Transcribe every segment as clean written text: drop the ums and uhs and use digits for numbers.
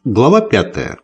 Глава 5.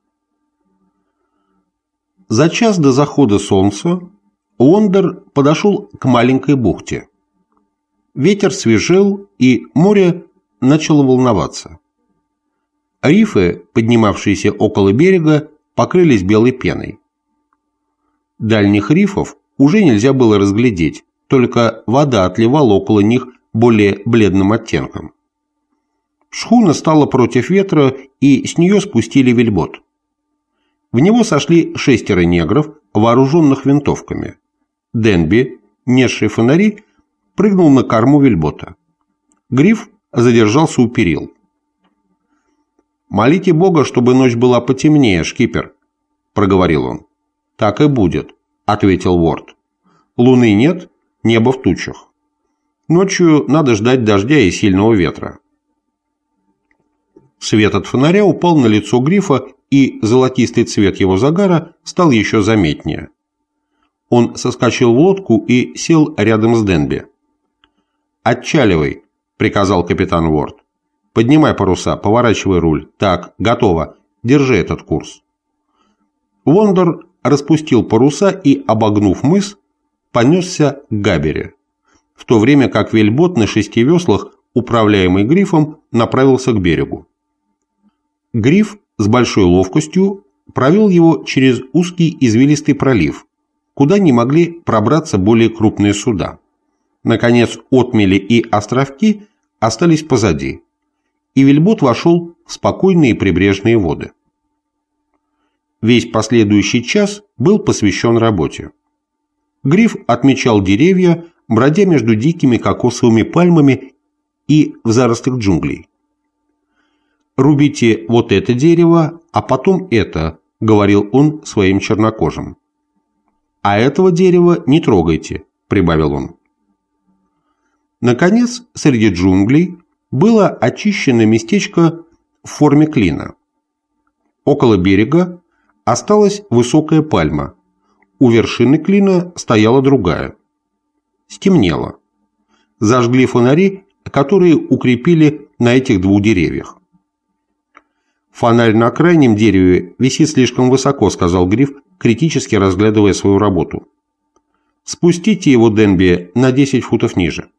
За час до захода солнца Уондер подошел к маленькой бухте. Ветер свежел, и море начало волноваться. Рифы, поднимавшиеся около берега, покрылись белой пеной. Дальних рифов уже нельзя было разглядеть, только вода отливала около них более бледным оттенком. Шхуна стала против ветра, и с нее спустили вельбот. В него сошли 6 негров, вооруженных винтовками. Денби, несший фонари, прыгнул на корму вельбота. Гриф задержался у перил. «Молите Бога, чтобы ночь была потемнее, шкипер», — проговорил он. «Так и будет», — ответил Уорд. «Луны нет, небо в тучах. Ночью надо ждать дождя и сильного ветра». Свет от фонаря упал на лицо Грифа, и золотистый цвет его загара стал еще заметнее. Он соскочил в лодку и сел рядом с Денби. «Отчаливай», — приказал капитан Уорд. «Поднимай паруса, поворачивай руль. Так, готово. Держи этот курс». Уондер распустил паруса и, обогнув мыс, понесся к габере, в то время как вельбот на 6 веслах, управляемый Грифом, направился к берегу. Гриф с большой ловкостью провел его через узкий извилистый пролив, куда не могли пробраться более крупные суда. Наконец, отмели и островки остались позади, и вельбот вошел в спокойные прибрежные воды. Весь последующий час был посвящен работе. Гриф отмечал деревья, бродя между дикими кокосовыми пальмами и в зарослях джунглей. «Рубите вот это дерево, а потом это», — говорил он своим чернокожим. «А этого дерева не трогайте», — прибавил он. Наконец, среди джунглей было очищено местечко в форме клина. Около берега осталась высокая пальма, у вершины клина стояла другая. Стемнело. Зажгли фонари, которые укрепили на этих 2 деревьях. «Фонарь на крайнем дереве висит слишком высоко», — сказал Гриф, критически разглядывая свою работу. «Спустите его, Денби, на 10 футов ниже».